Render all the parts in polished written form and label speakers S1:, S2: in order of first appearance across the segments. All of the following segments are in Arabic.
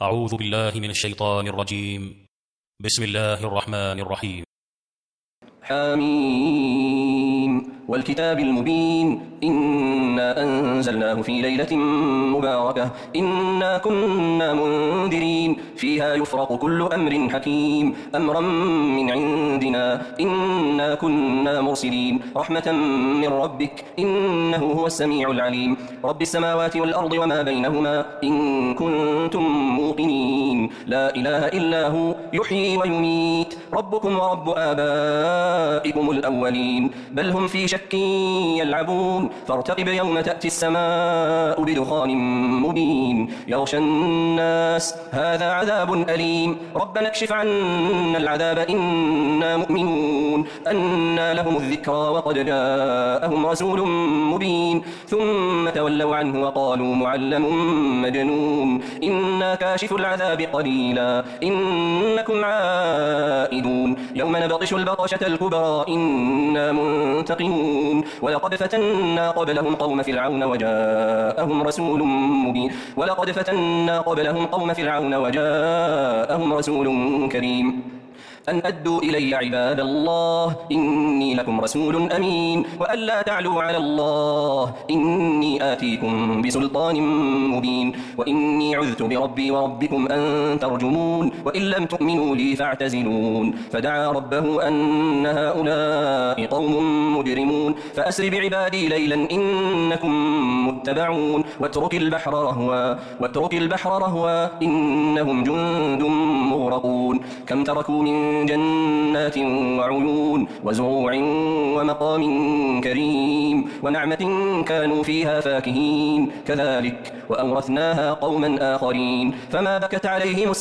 S1: أعوذ بالله من الشيطان الرجيم. بسم الله الرحمن الرحيم.
S2: حميم والكتاب المبين إنا أنزلناه في ليلة مباركة إنا كنا منذرين فيها يفرق كل أمر حكيم أمرا من عندنا إنا كنا مرسلين رحمة من ربك إنه هو السميع العليم رب السماوات والأرض وما بينهما إن كنتم موقنين لا إله إلا هو يحيي ويميت ربكم ورب آبائكم الأولين بل هم في شك يلعبون فارتقب يوم تأتي السماء بدخان مبين يغشى الناس هذا عذاب أليم ربنا اكشف عنا العذاب إنا مؤمنون أنى لهم الذكرى وقد جاءهم رسول مبين ثم تولوا عنه وقالوا معلم مجنون إنا كاشف العذاب قليلا إنكم عائدون يوم نبطش البطشة الكبرى إنا منتقمون ولقد فتنا قبلهم قوم فرعون وجاءهم رسول مبين كريم أن أدوا إلي عباد الله إني لكم رسول أمين وأن لا تعلوا على الله إني آتيكم بسلطان مبين وإني عذت بربي وربكم أن ترجمون وإن لم تؤمنوا لي فاعتزلون فدعا ربه أن هؤلاء قوم مجرمون فأسر بعبادي ليلا إنكم متبعون واترك البحر رهوا إنهم جند مغرقون كم تركوا من جنات وعيون وزروع ومقام كريم ونعمة كانوا فيها فاكهين كذلك وأورثناها قوما آخرين فما بكت عليهم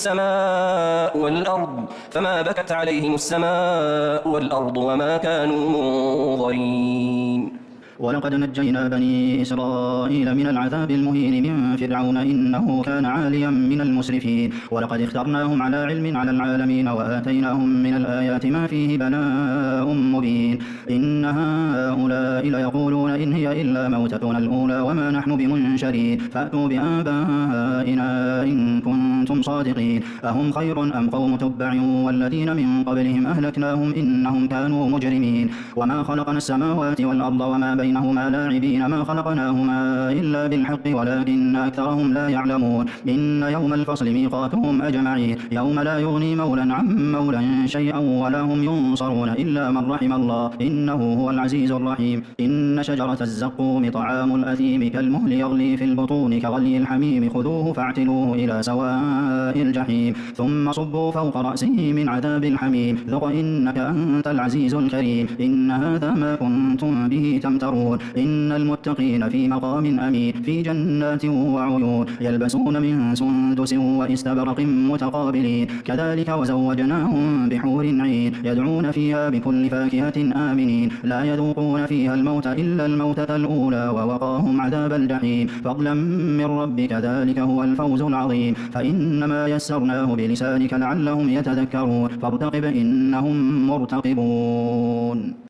S2: السماء والأرض وما كانوا منظرين
S3: ولقد نجينا بني إسرائيل من العذاب المهين من فرعون إنه كان عاليا من المسرفين ولقد اخترناهم على علم على العالمين وآتيناهم من الآيات ما فيه بلاء مبين إن هؤلاء ليقولون إن هي إلا موتتنا الأولى وما نحن بمنشرين فأتوا بآبائنا إن كنتم صادقين أهم خير أم قوم تبع والذين من قبلهم أهلكناهم إنهم كانوا مجرمين وما خلقنا السماوات والأرض وما بينهما لاعبين ما خلقناهما إلا بالحق ولكن أكثرهم لا يعلمون إن يوم الفصل ميقاتهم أجمعين يوم لا يغني مولا عن مولا شيئا ولا هم ينصرون إلا من رحم الله إنه هو العزيز الرحيم إن شجرة الزقوم طعام الأثيم كالمهل يغلي في البطون كغلي الحميم خذوه فاعتلوه إلى سواء الجحيم ثم صبوا فوق رأسه من عذاب الحميم ذق إنك أنت العزيز الكريم إن هذا ما كنتم به تمترون إن المتقين في مقام أمين في جنات وعيون يلبسون من سندس وإستبرق متقابلين كذلك وزوجناهم بحور عين يدعون فيها بكل فاكهة آمنين لا يذوقون فيها الموت إلا الموتة الأولى ووقاهم عذاب الجحيم فضلا من ربك ذلك هو الفوز العظيم فإنما يسرناه بلسانك لعلهم يتذكرون فارتقب إنهم مرتقبون.